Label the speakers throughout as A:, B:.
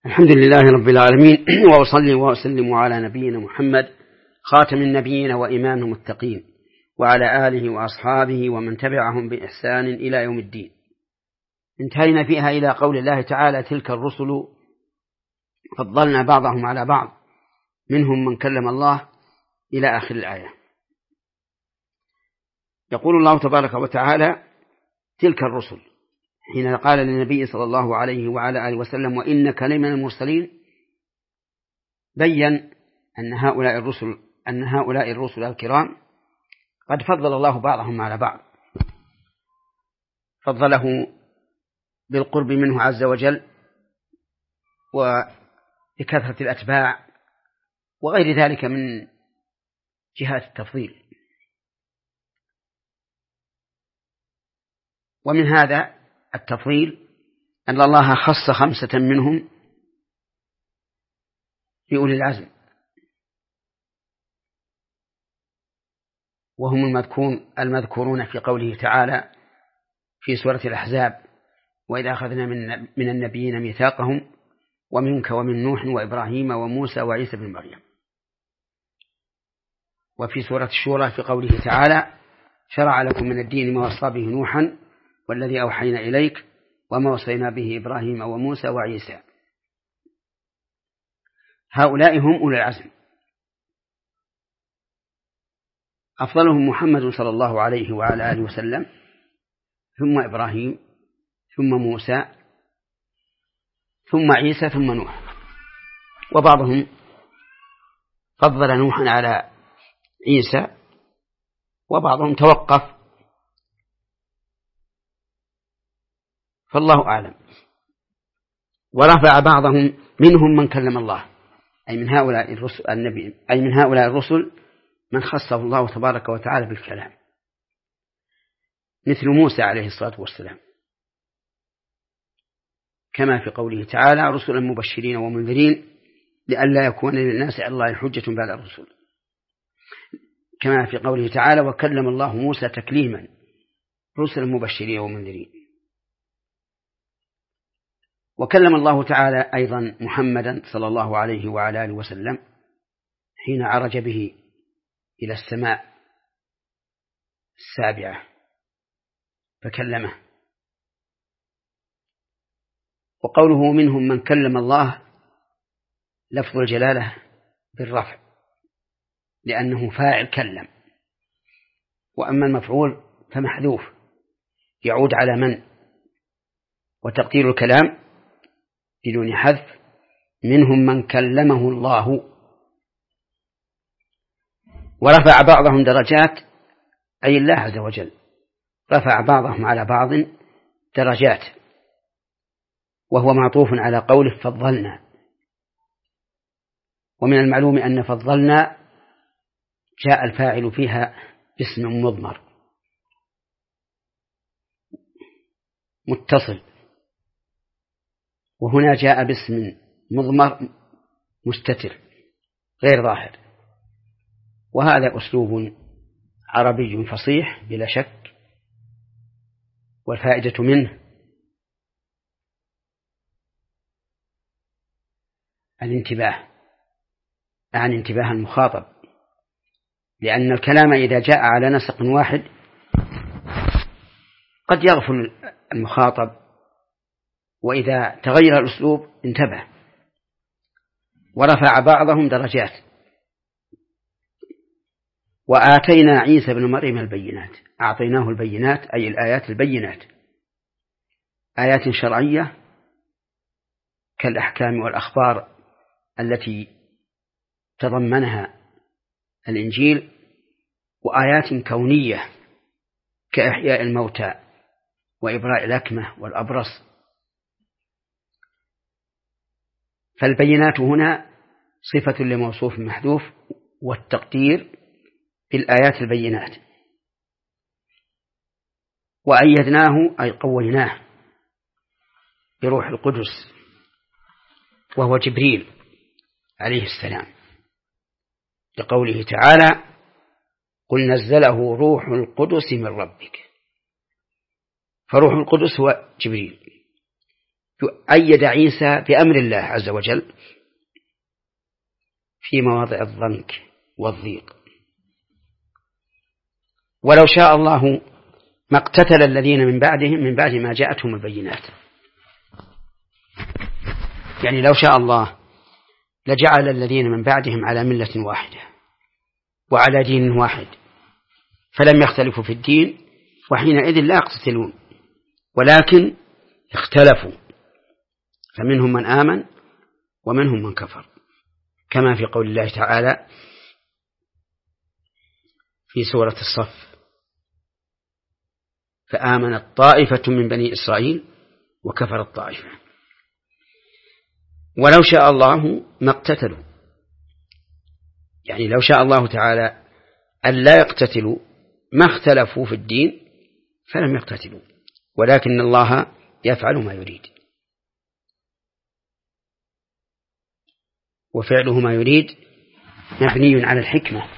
A: الحمد لله رب العالمين وأصلي وأسلم على نبينا محمد خاتم النبيين وإمام المتقين وعلى آله وأصحابه ومن تبعهم بإحسان إلى يوم الدين. انتهينا فيها إلى قول الله تعالى: تلك الرسل فضلنا بعضهم على بعض منهم من كلم الله، إلى آخر الآية. يقول الله تبارك وتعالى: تلك الرسل، حين قال للنبي صلى الله عليه وعلى آله وسلم: وإنك لمن المرسلين، بيّن أن هؤلاء الرسل الكرام قد فضل الله بعضهم على بعض، فضله بالقرب منه عز وجل وبكثرة الأتباع وغير ذلك من جهات التفضيل. ومن هذا التفضيل أن الله خص 5 منهم بأولي العزم، وهم المذكورون في قوله تعالى في سورة الأحزاب: وإذا أخذنا من النبيين ميثاقهم ومنك ومن نوح وإبراهيم وموسى وعيسى بن مريم. وفي سورة الشورى في قوله تعالى: شرع لكم من الدين ما وصى به نوحا والذي أوحينا إليك وما وصينا به إبراهيم وموسى وعيسى. هؤلاء هم أولي العزم، أفضلهم محمد صلى الله عليه وعلى آله وسلم، ثم إبراهيم، ثم موسى، ثم عيسى، ثم نوح. وبعضهم فضل نوحا على عيسى، وبعضهم توقف، فالله أعلم. ورفع بعضهم منهم من كلم الله، أي من هؤلاء الرسل من خصه الله تبارك وتعالى بالكلام، مثل موسى عليه الصلاة والسلام، كما في قوله تعالى: رسلا مبشرين ومنذرين لئلا يكون للناس على الله حجة بعد الرسل، كما في قوله تعالى: وكلم الله موسى تكليما، رسلا مبشرين ومنذرين. وكلم الله تعالى أيضا محمدا صلى الله عليه وعلى آله وسلم حين عرج به إلى السماء 7 فكلمه. وقوله منهم من كلم الله لفظ الجلالة بالرفع، لأنه فاعل كلم، وأما المفعول فمحذوف يعود على من، وتقدير الكلام بدون حذف: منهم من كلمه الله. ورفع بعضهم درجات، أي الله عز وجل رفع بعضهم على بعض درجات، وهو معطوف على قوله فضلنا. ومن المعلوم أن فضلنا جاء الفاعل فيها باسم مضمر متصل، وهنا جاء باسم مضمر مستتر غير ظاهر، وهذا أسلوب عربي فصيح بلا شك، والفائدة منه الانتباه، عن انتباه المخاطب، لأن الكلام إذا جاء على نسق واحد قد يغفل المخاطب، وإذا تغير الأسلوب انتبه. ورفع بعضهم درجات. وآتينا عيسى بن مريم البينات، أعطيناه البينات أي الآيات البينات، آيات شرعية كالأحكام والأخبار التي تضمنها الإنجيل، وآيات كونية كإحياء الموتى وإبراء الأكمة والأبرص. فالبينات هنا صفة لموصوف محذوف، والتقدير بالآيات البينات. وأيدناه أي قويناه بروح القدس، وهو جبريل عليه السلام، لقوله تعالى: قل نزله روح القدس من ربك. فروح القدس هو جبريل. أيد عيسى بأمر الله عز وجل في مواضع الضنك والضيق. ولو شاء الله ما اقتتل الذين من بعدهم من بعد ما جاءتهم البينات. يعني لو شاء الله لجعل الذين من بعدهم على ملة واحدة وعلى دين واحد فلم يختلفوا في الدين، وحينئذ لا يقتتلون، ولكن اختلفوا، فمنهم من آمن ومنهم من كفر، كما في قول الله تعالى في سورة الصف: فآمنت طائفة من بني إسرائيل وكفرت طائفة. ولو شاء الله ما اقتتلوا، يعني لو شاء الله تعالى أن لا يقتتلوا ما اختلفوا في الدين فلم يقتتلوا، ولكن الله يفعل ما يريد، وفعله ما يريد مبني على الحكمة،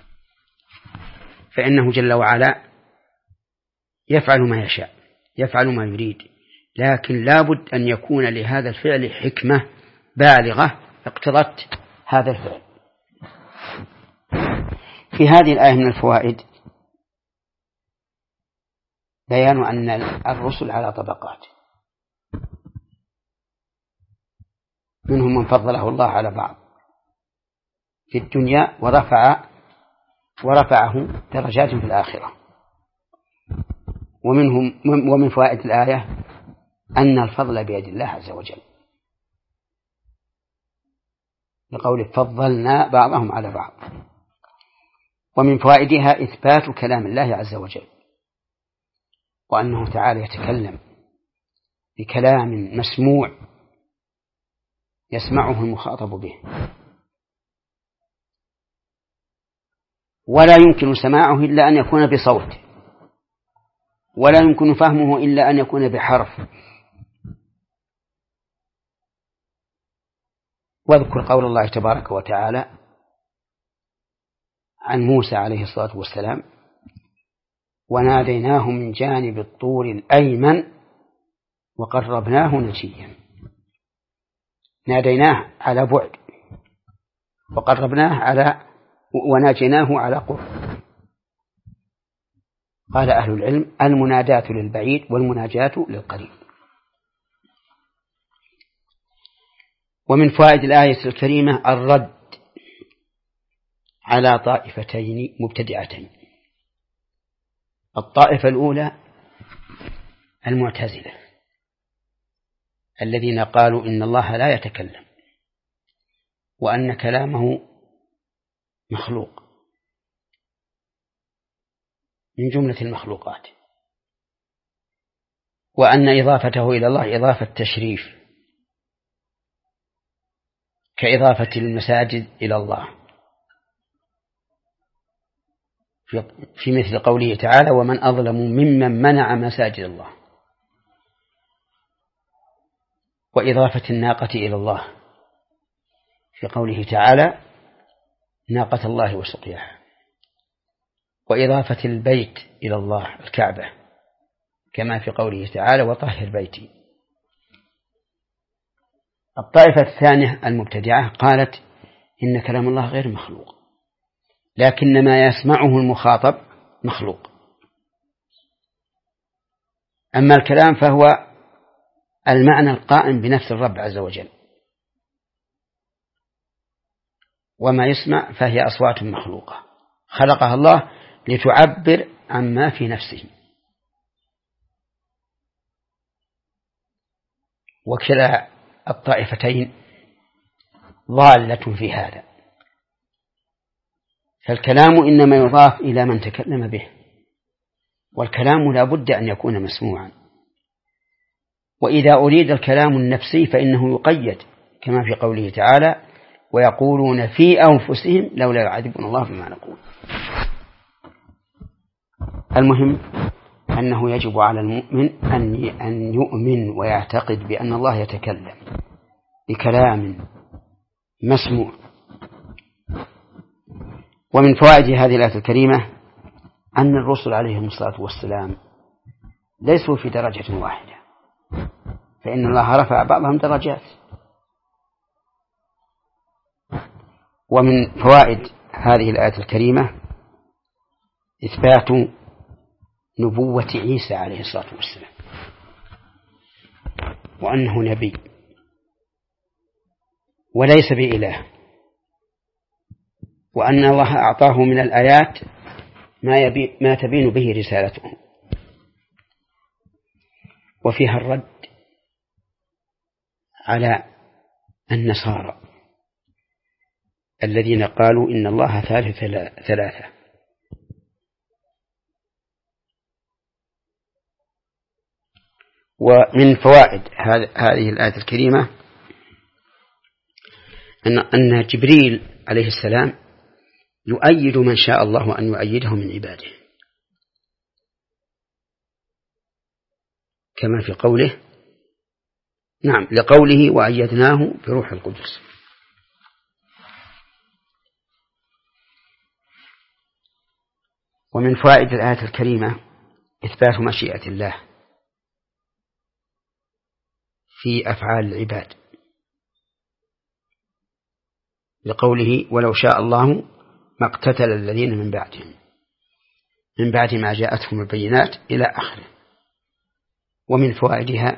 A: فإنه جل وعلا يفعل ما يشاء، يفعل ما يريد، لكن لابد أن يكون لهذا الفعل حكمة بالغة اقتضت هذا الفعل. في هذه الآية من الفوائد بيان أن الرسل على طبقات، منهم من فضله الله على بعض في الدنيا ورفعه درجات في الآخرة. ومن فوائد الآية أن الفضل بيد الله عز وجل، لقوله فضلنا بعضهم على بعض. ومن فوائدها إثبات كلام الله عز وجل، وأنه تعالى يتكلم بكلام مسموع يسمعه المخاطب به، ولا يمكن سماعه إلا أن يكون بصوت، ولا يمكن فهمه إلا أن يكون بحرف. واذكر قول الله تبارك وتعالى عن موسى عليه الصلاة والسلام: وناديناه من جانب الطور الأيمن وقربناه نجيا. ناديناه على بعد، وقربناه وناجيناه على قرب. قال أهل العلم: المناداة للبعيد والمناجاة للقريب. ومن فوائد الآية الكريمة الرد على طائفتين مبتدعتين. الطائفة الأولى المعتزلة الذين قالوا إن الله لا يتكلم، وأن كلامه مخلوق من جملة المخلوقات، وأن إضافته إلى الله إضافة تشريف، كإضافة المساجد إلى الله، في مثل قوله تعالى: ومن أظلم ممن منع مساجد الله. وإضافة الناقة إلى الله في قوله تعالى: ناقة الله وسقياها. وإضافة البيت إلى الله الكعبة، كما في قوله تعالى: وطهر بيتي. الطائفة الثانية المبتدعة قالت إن كلام الله غير مخلوق، لكن ما يسمعه المخاطب مخلوق. أما الكلام فهو المعنى القائم بنفس الرب عز وجل، وما يسمع فهي أصوات مخلوقة خلقها الله لتعبر عما في نفسه. وكلا الطائفتين ضالة في هذا، فالكلام إنما يضاف إلى من تكلم به، والكلام لا بد أن يكون مسموعا. وإذا أريد الكلام النفسي فإنه يقيد، كما في قوله تعالى: ويقولون في أنفسهم لولا يعذبنا الله بما نقول. المهم أنه يجب على المؤمن أن يؤمن ويعتقد بأن الله يتكلم بكلام مسموع. ومن فوائد هذه الآية الكريمة أن الرسل عليهم الصلاة والسلام ليسوا في درجة واحدة، فإن الله رفع بعضهم درجات. ومن فوائد هذه الآية الكريمة إثبات نبوة عيسى عليه الصلاة والسلام، وأنه نبي وليس بإله، وأن الله أعطاه من الآيات ما تبين به رسالته. وفيها الرد على النصارى الذين قالوا إن الله ثالث ثلاثة. ومن فوائد هذه الآية الكريمة أن جبريل عليه السلام يؤيد من شاء الله أن يؤيده من عباده، كما في قوله نعم لقوله وأيدناه بروح القدس. ومن فوائد الآية الكريمة إثبات مشيئة الله في أفعال العباد، لقوله ولو شاء الله ما اقتتل الذين من بعدهم من بعد ما جاءتهم البينات إلى آخره. ومن فوائدها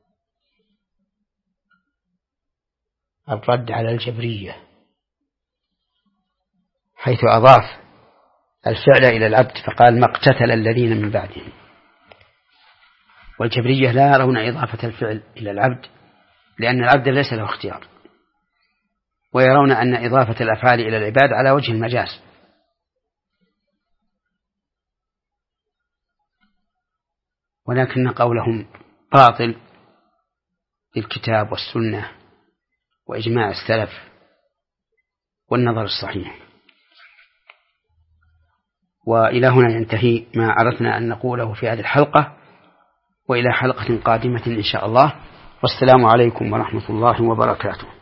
A: الرد على الجبرية حيث أضاف الفعل إلى العبد فقال ما اقتتل الذين من بعدهم. والجبرية لا يرون إضافة الفعل إلى العبد لأن العبد ليس له اختيار، ويرون أن إضافة الأفعال إلى العباد على وجه المجاز. ولكن قولهم باطل بالكتاب والسنة وإجماع السلف والنظر الصحيح. وإلى هنا ينتهي ما عرفنا أن نقوله في هذه الحلقة، وإلى حلقة قادمة إن شاء الله، والسلام عليكم ورحمة الله وبركاته.